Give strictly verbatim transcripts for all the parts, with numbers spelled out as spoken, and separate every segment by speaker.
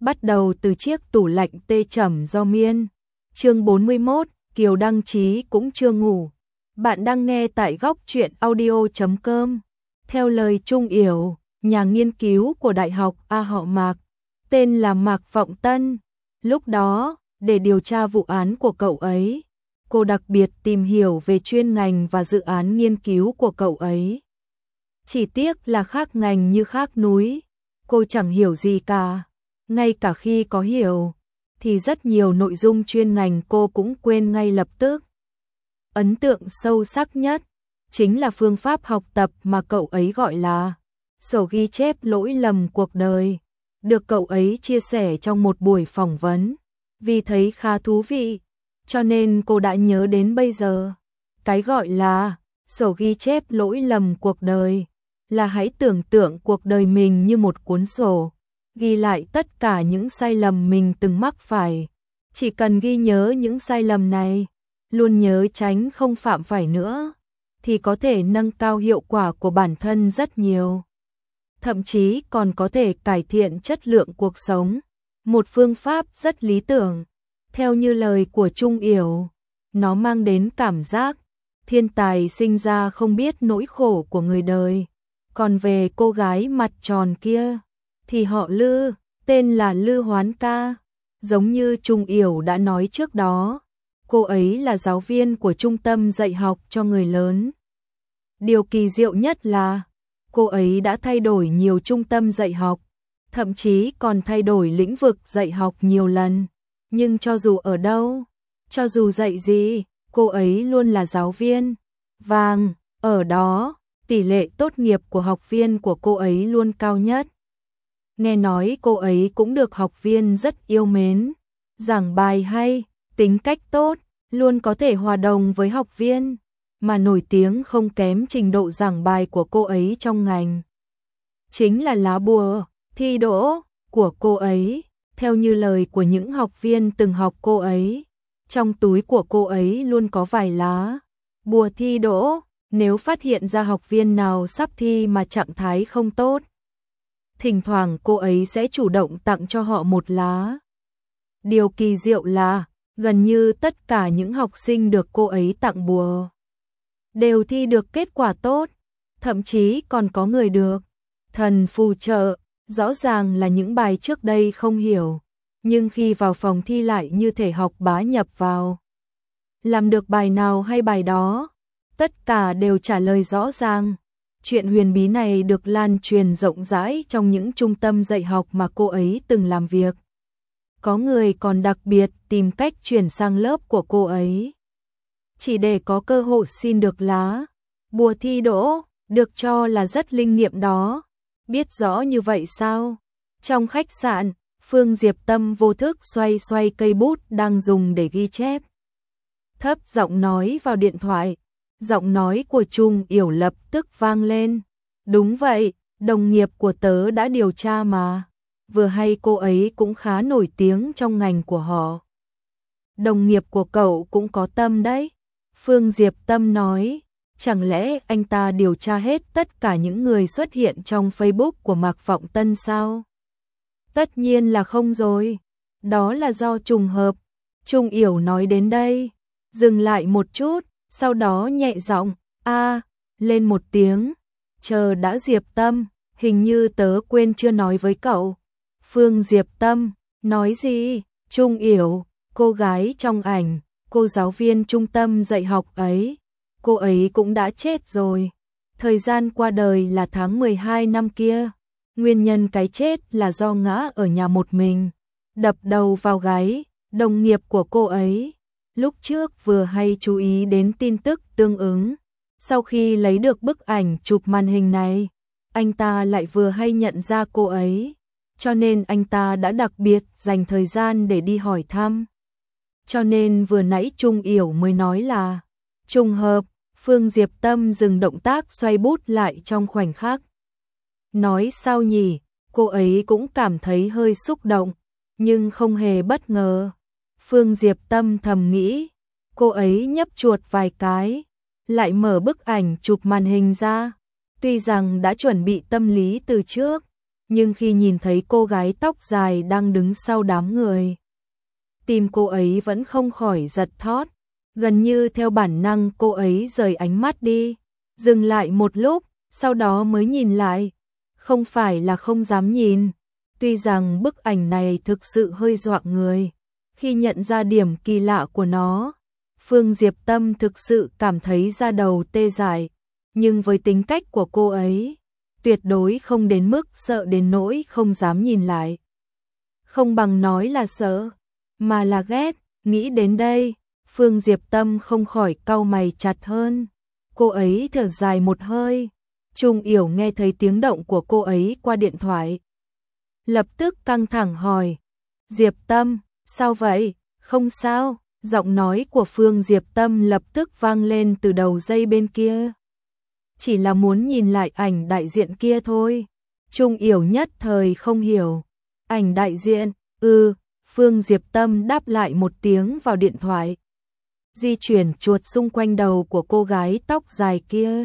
Speaker 1: Bắt đầu từ chiếc tủ lạnh tê trầm do miên. Chương bốn mươi mốt, Kiều Đăng Chí cũng chưa ngủ. Bạn đang nghe tại góc truyện audio chấm com. Theo lời Trung Yểu, nhà nghiên cứu của Đại học A họ Mạc, tên là Mạc Vọng Tân. Lúc đó, để điều tra vụ án của cậu ấy, cô đặc biệt tìm hiểu về chuyên ngành và dự án nghiên cứu của cậu ấy. Chỉ tiếc là khác ngành như khác núi, cô chẳng hiểu gì cả. Ngay cả khi có hiểu, thì rất nhiều nội dung chuyên ngành cô cũng quên ngay lập tức. Ấn tượng sâu sắc nhất chính là phương pháp học tập mà cậu ấy gọi là sổ ghi chép lỗi lầm cuộc đời, được cậu ấy chia sẻ trong một buổi phỏng vấn. Vì thấy khá thú vị, cho nên cô đã nhớ đến bây giờ. Cái gọi là sổ ghi chép lỗi lầm cuộc đời là hãy tưởng tượng cuộc đời mình như một cuốn sổ, ghi lại tất cả những sai lầm mình từng mắc phải. Chỉ cần ghi nhớ những sai lầm này, luôn nhớ tránh không phạm phải nữa, thì có thể nâng cao hiệu quả của bản thân rất nhiều. Thậm chí còn có thể cải thiện chất lượng cuộc sống. Một phương pháp rất lý tưởng. Theo như lời của Trung Yểu, nó mang đến cảm giác thiên tài sinh ra không biết nỗi khổ của người đời. Còn về cô gái mặt tròn kia, thì họ Lư, tên là Lư Hoán Ca. Giống như Trung Yểu đã nói trước đó, cô ấy là giáo viên của trung tâm dạy học cho người lớn. Điều kỳ diệu nhất là cô ấy đã thay đổi nhiều trung tâm dạy học, thậm chí còn thay đổi lĩnh vực dạy học nhiều lần. Nhưng cho dù ở đâu, cho dù dạy gì, cô ấy luôn là giáo viên vàng. Ở đó, tỷ lệ tốt nghiệp của học viên của cô ấy luôn cao nhất. Nghe nói cô ấy cũng được học viên rất yêu mến, giảng bài hay, tính cách tốt, luôn có thể hòa đồng với học viên, mà nổi tiếng không kém trình độ giảng bài của cô ấy trong ngành. Chính là lá bùa thi đỗ của cô ấy. Theo như lời của những học viên từng học cô ấy, trong túi của cô ấy luôn có vài lá bùa thi đỗ. Nếu phát hiện ra học viên nào sắp thi mà trạng thái không tốt, thỉnh thoảng cô ấy sẽ chủ động tặng cho họ một lá. Điều kỳ diệu là gần như tất cả những học sinh được cô ấy tặng bùa đều thi được kết quả tốt, thậm chí còn có người được thần phù trợ. Rõ ràng là những bài trước đây không hiểu, nhưng khi vào phòng thi lại như thể học bá nhập vào. Làm được bài nào hay bài đó, tất cả đều trả lời rõ ràng. Chuyện huyền bí này được lan truyền rộng rãi trong những trung tâm dạy học mà cô ấy từng làm việc. Có người còn đặc biệt tìm cách chuyển sang lớp của cô ấy, chỉ để có cơ hội xin được lá bùa thi đỗ, được cho là rất linh nghiệm đó. Biết rõ như vậy sao? Trong khách sạn, Phương Diệp Tâm vô thức xoay xoay cây bút đang dùng để ghi chép. Thấp giọng nói vào điện thoại, giọng nói của Trung Yểu lập tức vang lên. Đúng vậy, đồng nghiệp của tớ đã điều tra mà. Vừa hay cô ấy cũng khá nổi tiếng trong ngành của họ. Đồng nghiệp của cậu cũng có tâm đấy. Phương Diệp Tâm nói. Chẳng lẽ anh ta điều tra hết tất cả những người xuất hiện trong Facebook của Mạc Vọng Tân sao? Tất nhiên là không rồi. Đó là do trùng hợp. Trung Yểu nói đến đây, dừng lại một chút, sau đó nhẹ giọng, a, lên một tiếng. Chờ đã Diệp Tâm, hình như tớ quên chưa nói với cậu. Phương Diệp Tâm, nói gì? Trung Yểu, cô gái trong ảnh, cô giáo viên trung tâm dạy học ấy. Cô ấy cũng đã chết rồi. Thời gian qua đời là tháng mười hai năm kia. Nguyên nhân cái chết là do ngã ở nhà một mình, đập đầu vào gáy. Đồng nghiệp của cô ấy lúc trước vừa hay chú ý đến tin tức tương ứng. Sau khi lấy được bức ảnh chụp màn hình này, anh ta lại vừa hay nhận ra cô ấy, cho nên anh ta đã đặc biệt dành thời gian để đi hỏi thăm. Cho nên vừa nãy Trung Yểu mới nói là trùng hợp. Phương Diệp Tâm dừng động tác xoay bút lại trong khoảnh khắc. Nói sao nhỉ, cô ấy cũng cảm thấy hơi xúc động, nhưng không hề bất ngờ. Phương Diệp Tâm thầm nghĩ, cô ấy nhấp chuột vài cái, lại mở bức ảnh chụp màn hình ra. Tuy rằng đã chuẩn bị tâm lý từ trước, nhưng khi nhìn thấy cô gái tóc dài đang đứng sau đám người, tim cô ấy vẫn không khỏi giật thót. Gần như theo bản năng cô ấy rời ánh mắt đi, dừng lại một lúc, sau đó mới nhìn lại. Không phải là không dám nhìn, tuy rằng bức ảnh này thực sự hơi dọa người. Khi nhận ra điểm kỳ lạ của nó, Phương Diệp Tâm thực sự cảm thấy da đầu tê dại, nhưng với tính cách của cô ấy, tuyệt đối không đến mức sợ đến nỗi không dám nhìn lại. Không bằng nói là sợ, mà là ghét. Nghĩ đến đây, Phương Diệp Tâm không khỏi cau mày chặt hơn. Cô ấy thở dài một hơi. Trung Yểu nghe thấy tiếng động của cô ấy qua điện thoại, lập tức căng thẳng hỏi: Diệp Tâm, sao vậy? Không sao. Giọng nói của Phương Diệp Tâm lập tức vang lên từ đầu dây bên kia. Chỉ là muốn nhìn lại ảnh đại diện kia thôi. Trung Yểu nhất thời không hiểu. Ảnh đại diện? Ừ. Phương Diệp Tâm đáp lại một tiếng vào điện thoại, di chuyển chuột xung quanh đầu của cô gái tóc dài kia.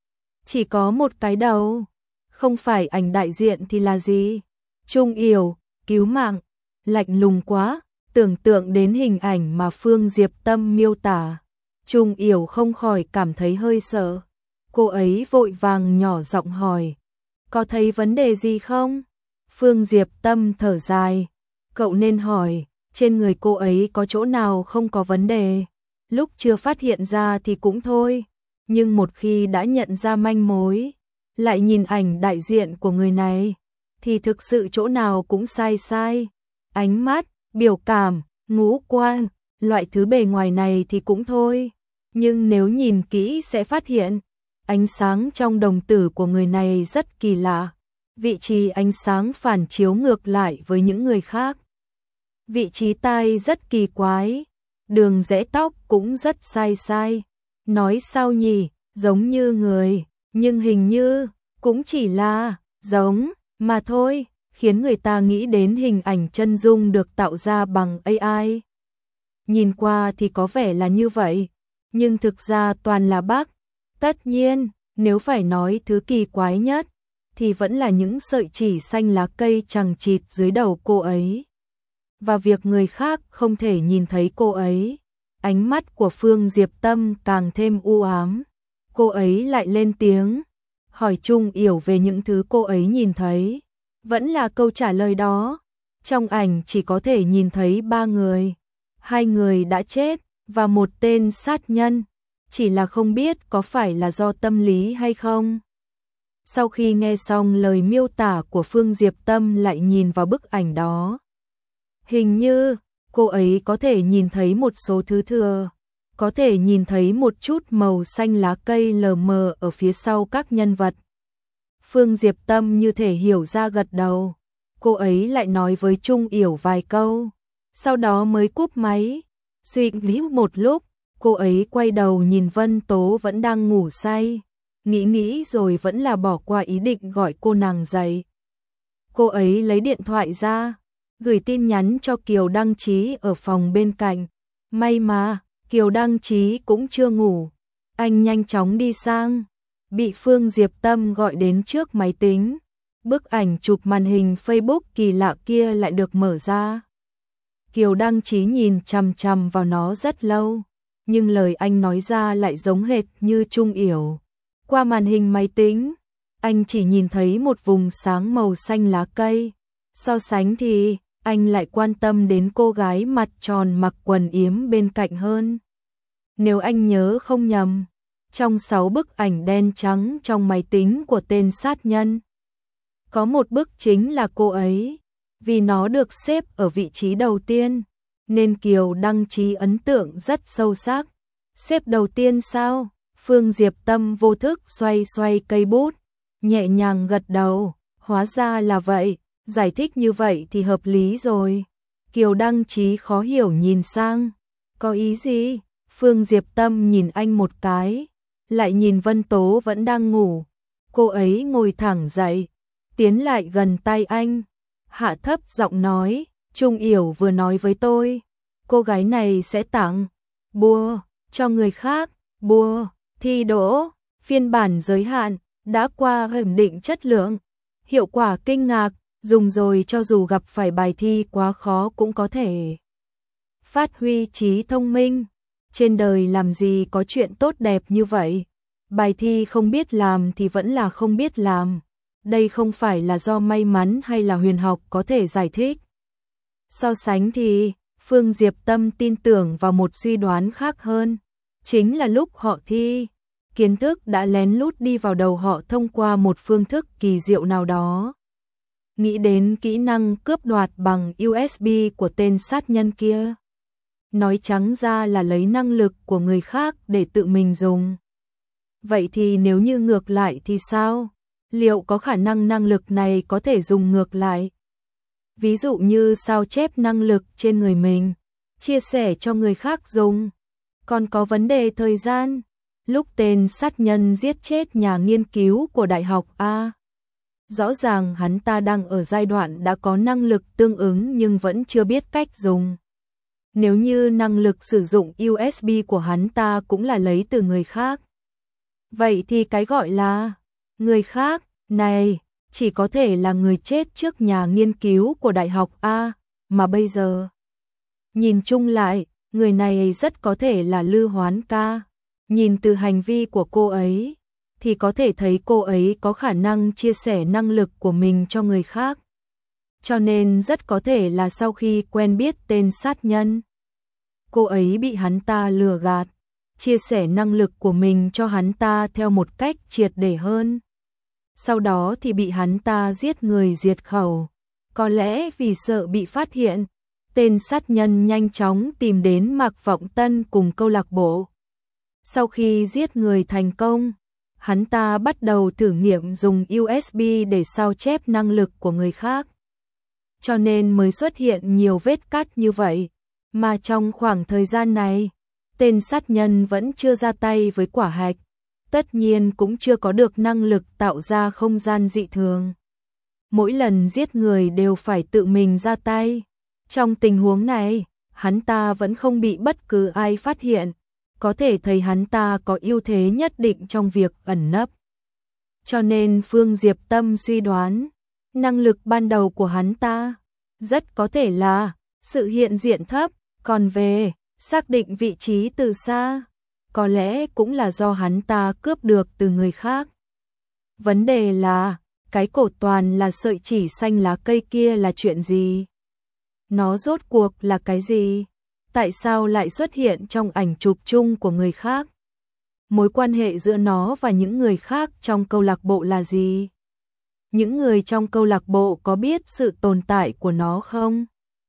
Speaker 1: Chỉ có một cái đầu, không phải ảnh đại diện thì là gì? Trung Yểu, cứu mạng. Lạnh lùng quá. Tưởng tượng đến hình ảnh mà Phương Diệp Tâm miêu tả, Trung Yểu không khỏi cảm thấy hơi sợ. Cô ấy vội vàng nhỏ giọng hỏi: có thấy vấn đề gì không? Phương Diệp Tâm thở dài: cậu nên hỏi, trên người cô ấy có chỗ nào không có vấn đề. Lúc chưa phát hiện ra thì cũng thôi, nhưng một khi đã nhận ra manh mối, lại nhìn ảnh đại diện của người này, thì thực sự chỗ nào cũng sai sai. Ánh mắt, biểu cảm, ngũ quan, loại thứ bề ngoài này thì cũng thôi, nhưng nếu nhìn kỹ sẽ phát hiện ánh sáng trong đồng tử của người này rất kỳ lạ. Vị trí ánh sáng phản chiếu ngược lại với những người khác. Vị trí tai rất kỳ quái, đường rẽ tóc cũng rất sai sai. Nói sao nhỉ, giống như người, nhưng hình như cũng chỉ là giống mà thôi, khiến người ta nghĩ đến hình ảnh chân dung được tạo ra bằng a i. Nhìn qua thì có vẻ là như vậy, nhưng thực ra toàn là bug. Tất nhiên, nếu phải nói thứ kỳ quái nhất, thì vẫn là những sợi chỉ xanh lá cây chằng chịt dưới đầu cô ấy. Và việc người khác không thể nhìn thấy cô ấy. Ánh mắt của Phương Diệp Tâm càng thêm u ám. Cô ấy lại lên tiếng, hỏi Trung Yểu về những thứ cô ấy nhìn thấy. Vẫn là câu trả lời đó. Trong ảnh chỉ có thể nhìn thấy ba người. Hai người đã chết, và một tên sát nhân. Chỉ là không biết có phải là do tâm lý hay không. Sau khi nghe xong lời miêu tả của Phương Diệp Tâm lại nhìn vào bức ảnh đó. Hình như, cô ấy có thể nhìn thấy một số thứ thừa. Có thể nhìn thấy một chút màu xanh lá cây lờ mờ ở phía sau các nhân vật. Phương Diệp Tâm như thể hiểu ra gật đầu. Cô ấy lại nói với Trung Yểu vài câu, sau đó mới cúp máy. Suy nghĩ một lúc, cô ấy quay đầu nhìn Vân Tố vẫn đang ngủ say. Nghĩ nghĩ rồi vẫn là bỏ qua ý định gọi cô nàng dậy. Cô ấy lấy điện thoại ra, gửi tin nhắn cho Kiều Đăng Chí ở phòng bên cạnh. May mà, Kiều Đăng Chí cũng chưa ngủ. Anh nhanh chóng đi sang, bị Phương Diệp Tâm gọi đến trước máy tính. Bức ảnh chụp màn hình Facebook kỳ lạ kia lại được mở ra. Kiều Đăng Chí nhìn chằm chằm vào nó rất lâu, nhưng lời anh nói ra lại giống hệt như Trung Yểu. Qua màn hình máy tính, anh chỉ nhìn thấy một vùng sáng màu xanh lá cây. So sánh thì, anh lại quan tâm đến cô gái mặt tròn mặc quần yếm bên cạnh hơn. Nếu anh nhớ không nhầm, trong sáu bức ảnh đen trắng trong máy tính của tên sát nhân, có một bức chính là cô ấy. Vì nó được xếp ở vị trí đầu tiên, nên Kiều Đăng Chí ấn tượng rất sâu sắc. Xếp đầu tiên sao? Phương Diệp Tâm vô thức xoay xoay cây bút, nhẹ nhàng gật đầu. Hóa ra là vậy, giải thích như vậy thì hợp lý rồi. Kiều Đăng Chí khó hiểu nhìn sang. Có ý gì? Phương Diệp Tâm nhìn anh một cái, lại nhìn Vân Tố vẫn đang ngủ. Cô ấy ngồi thẳng dậy, tiến lại gần tay anh, hạ thấp giọng nói, Trung Yểu vừa nói với tôi, cô gái này sẽ tặng bùa cho người khác. Bùa thi đỗ, phiên bản giới hạn, đã qua kiểm định chất lượng, Hiệu quả kinh ngạc, dùng rồi cho dù gặp phải bài thi quá khó cũng có thể phát huy trí thông minh. Trên đời làm gì có chuyện tốt đẹp như vậy. Bài thi không biết làm thì vẫn là không biết làm. Đây không phải là do may mắn hay là huyền học có thể giải thích. So sánh thì, Phương Diệp Tâm tin tưởng vào một suy đoán khác hơn. Chính là lúc họ thi, kiến thức đã lén lút đi vào đầu họ thông qua một phương thức kỳ diệu nào đó. Nghĩ đến kỹ năng cướp đoạt bằng u ét bê của tên sát nhân kia. Nói trắng ra là lấy năng lực của người khác để tự mình dùng. Vậy thì nếu như ngược lại thì sao? Liệu có khả năng năng lực này có thể dùng ngược lại? Ví dụ như sao chép năng lực trên người mình, chia sẻ cho người khác dùng. Còn có vấn đề thời gian. Lúc tên sát nhân giết chết nhà nghiên cứu của Đại học A. Rõ ràng hắn ta đang ở giai đoạn đã có năng lực tương ứng nhưng vẫn chưa biết cách dùng. Nếu như năng lực sử dụng u ét bê của hắn ta cũng là lấy từ người khác. Vậy thì cái gọi là người khác này chỉ có thể là người chết trước nhà nghiên cứu của Đại học A, mà bây giờ nhìn chung lại, người này rất có thể là Lư Hoán Ca. Nhìn từ hành vi của cô ấy, thì có thể thấy cô ấy có khả năng chia sẻ năng lực của mình cho người khác. Cho nên rất có thể là sau khi quen biết tên sát nhân, cô ấy bị hắn ta lừa gạt, chia sẻ năng lực của mình cho hắn ta theo một cách triệt để hơn. Sau đó thì bị hắn ta giết người diệt khẩu. Có lẽ vì sợ bị phát hiện, tên sát nhân nhanh chóng tìm đến Mạc Vọng Tân cùng câu lạc bộ. Sau khi giết người thành công, hắn ta bắt đầu thử nghiệm dùng u ét bê để sao chép năng lực của người khác. Cho nên mới xuất hiện nhiều vết cắt như vậy. Mà trong khoảng thời gian này, tên sát nhân vẫn chưa ra tay với quả hạch. Tất nhiên cũng chưa có được năng lực tạo ra không gian dị thường. Mỗi lần giết người đều phải tự mình ra tay. Trong tình huống này, hắn ta vẫn không bị bất cứ ai phát hiện. Có thể thấy hắn ta có ưu thế nhất định trong việc ẩn nấp. Cho nên Phương Diệp Tâm suy đoán, năng lực ban đầu của hắn ta rất có thể là sự hiện diện thấp, còn về xác định vị trí từ xa, có lẽ cũng là do hắn ta cướp được từ người khác. Vấn đề là, cái cột toàn là sợi chỉ xanh lá cây kia là chuyện gì? Nó rốt cuộc là cái gì? Tại sao lại xuất hiện trong ảnh chụp chung của người khác? Mối quan hệ giữa nó và những người khác trong câu lạc bộ là gì? Những người trong câu lạc bộ có biết sự tồn tại của nó không?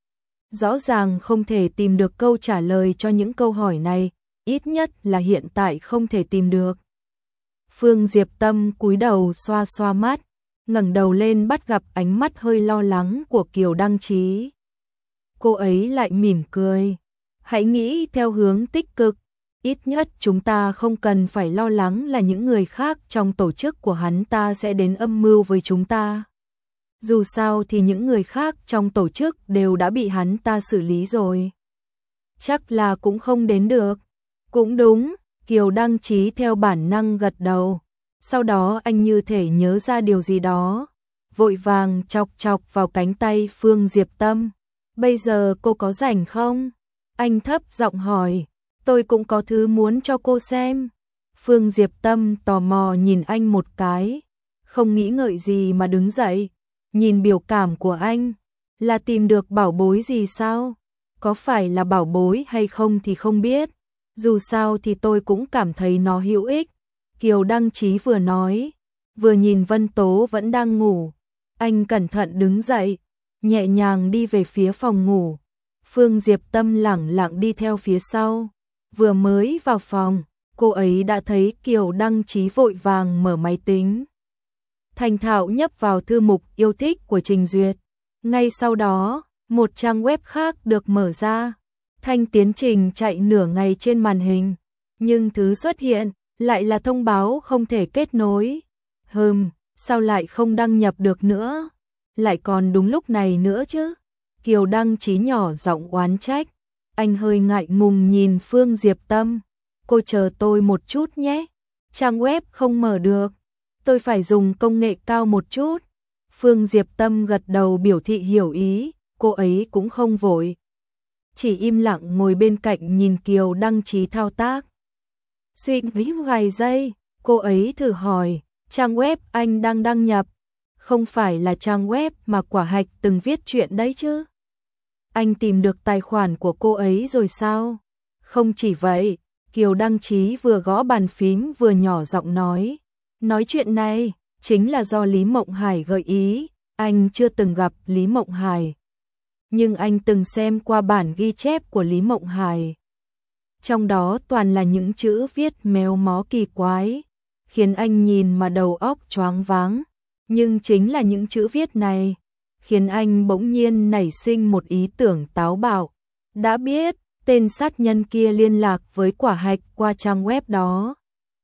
Speaker 1: Rõ ràng không thể tìm được câu trả lời cho những câu hỏi này, ít nhất là hiện tại không thể tìm được. Phương Diệp Tâm cúi đầu xoa xoa mắt, ngẩng đầu lên bắt gặp ánh mắt hơi lo lắng của Kiều Đăng Chí. Cô ấy lại mỉm cười. Hãy nghĩ theo hướng tích cực, ít nhất chúng ta không cần phải lo lắng là những người khác trong tổ chức của hắn ta sẽ đến âm mưu với chúng ta. Dù sao thì những người khác trong tổ chức đều đã bị hắn ta xử lý rồi. Chắc là cũng không đến được. Cũng đúng, Kiều Đăng Chí theo bản năng gật đầu. Sau đó anh như thể nhớ ra điều gì đó, vội vàng chọc chọc vào cánh tay Phương Diệp Tâm. Bây giờ cô có rảnh không? Anh thấp giọng hỏi. Tôi cũng có thứ muốn cho cô xem. Phương Diệp Tâm tò mò nhìn anh một cái, không nghĩ ngợi gì mà đứng dậy. Nhìn biểu cảm của anh, là tìm được bảo bối gì sao? Có phải là bảo bối hay không thì không biết. Dù sao thì tôi cũng cảm thấy nó hữu ích. Kiều Đăng Chí vừa nói, vừa nhìn Vân Tố vẫn đang ngủ. Anh cẩn thận đứng dậy, nhẹ nhàng đi về phía phòng ngủ. Phương Diệp Tâm lẳng lặng đi theo phía sau. Vừa mới vào phòng, cô ấy đã thấy Kiều Đăng Chí vội vàng mở máy tính. Thành thạo nhấp vào thư mục yêu thích của Trình Duyệt. Ngay sau đó, một trang web khác được mở ra. Thanh tiến trình chạy nửa ngày trên màn hình, nhưng thứ xuất hiện lại là thông báo không thể kết nối. Hừm, sao lại không đăng nhập được nữa? Lại còn đúng lúc này nữa chứ? Kiều Đăng Chí nhỏ giọng oán trách. Anh hơi ngại ngùng nhìn Phương Diệp Tâm. Cô chờ tôi một chút nhé. Trang web không mở được. Tôi phải dùng công nghệ cao một chút. Phương Diệp Tâm gật đầu biểu thị hiểu ý, cô ấy cũng không vội. Chỉ im lặng ngồi bên cạnh nhìn Kiều Đăng Chí thao tác. Suy nghĩ vài giây, cô ấy thử hỏi, trang web anh đang đăng nhập, không phải là trang web mà Quả Hạch từng viết chuyện đấy chứ? Anh tìm được tài khoản của cô ấy rồi sao? Không chỉ vậy, Kiều Đăng Chí vừa gõ bàn phím vừa nhỏ giọng nói. Nói chuyện này, chính là do Lý Mộng Hải gợi ý, anh chưa từng gặp Lý Mộng Hải. Nhưng anh từng xem qua bản ghi chép của Lý Mộng Hải. Trong đó toàn là những chữ viết méo mó kỳ quái, khiến anh nhìn mà đầu óc choáng váng. Nhưng chính là những chữ viết này, khiến anh bỗng nhiên nảy sinh một ý tưởng táo bạo. Đã biết, tên sát nhân kia liên lạc với Quả Hạch qua trang web đó.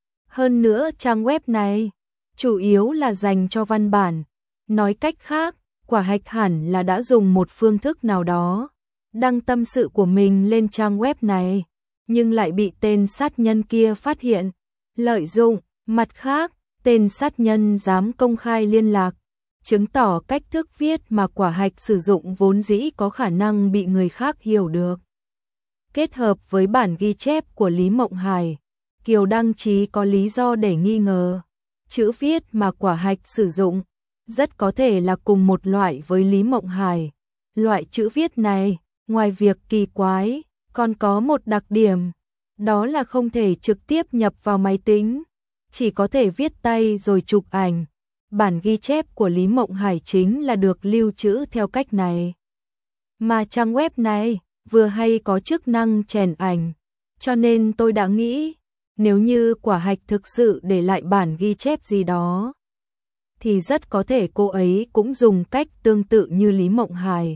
Speaker 1: Hơn nữa trang web này, chủ yếu là dành cho văn bản. Nói cách khác, Quả Hạch hẳn là đã dùng một phương thức nào đó, đăng tâm sự của mình lên trang web này, nhưng lại bị tên sát nhân kia phát hiện, lợi dụng. Mặt khác, tên sát nhân dám công khai liên lạc, chứng tỏ cách thức viết mà Quả Hạch sử dụng vốn dĩ có khả năng bị người khác hiểu được. Kết hợp với bản ghi chép của Lý Mộng Hải, Kiều Đăng Chí có lý do để nghi ngờ, chữ viết mà Quả Hạch sử dụng rất có thể là cùng một loại với Lý Mộng Hải. Loại chữ viết này, ngoài việc kỳ quái, còn có một đặc điểm, đó là không thể trực tiếp nhập vào máy tính, chỉ có thể viết tay rồi chụp ảnh. Bản ghi chép của Lý Mộng Hải chính là được lưu trữ theo cách này. Mà trang web này vừa hay có chức năng chèn ảnh, cho nên tôi đã nghĩ, nếu như Quả Hạch thực sự để lại bản ghi chép gì đó, thì rất có thể cô ấy cũng dùng cách tương tự như Lý Mộng Hải.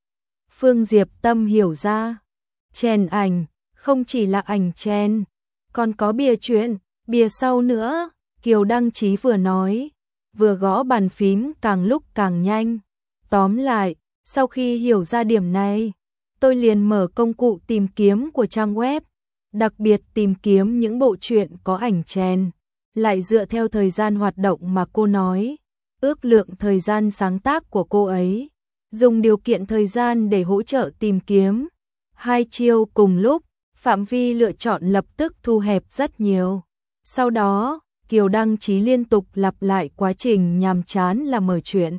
Speaker 1: Phương Diệp Tâm hiểu ra, chèn ảnh không chỉ là ảnh chèn, còn có bìa chuyện, bìa sau nữa. Kiều Đăng Chí vừa nói, vừa gõ bàn phím càng lúc càng nhanh. Tóm lại, sau khi hiểu ra điểm này, tôi liền mở công cụ tìm kiếm của trang web, đặc biệt tìm kiếm những bộ truyện có ảnh chèn, lại dựa theo thời gian hoạt động mà cô nói, ước lượng thời gian sáng tác của cô ấy, dùng điều kiện thời gian để hỗ trợ tìm kiếm. Hai chiêu cùng lúc, phạm vi lựa chọn lập tức thu hẹp rất nhiều. Sau đó, Kiều Đăng Chí liên tục lặp lại quá trình nhàm chán là mở truyện,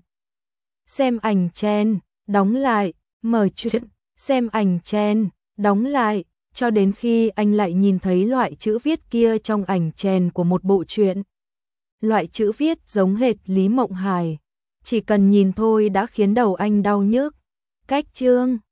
Speaker 1: xem ảnh chèn, đóng lại, mở truyện, xem ảnh chèn, đóng lại, cho đến khi anh lại nhìn thấy loại chữ viết kia trong ảnh chèn của một bộ truyện. Loại chữ viết giống hệt Lý Mộng Hải, chỉ cần nhìn thôi đã khiến đầu anh đau nhức. Cách chương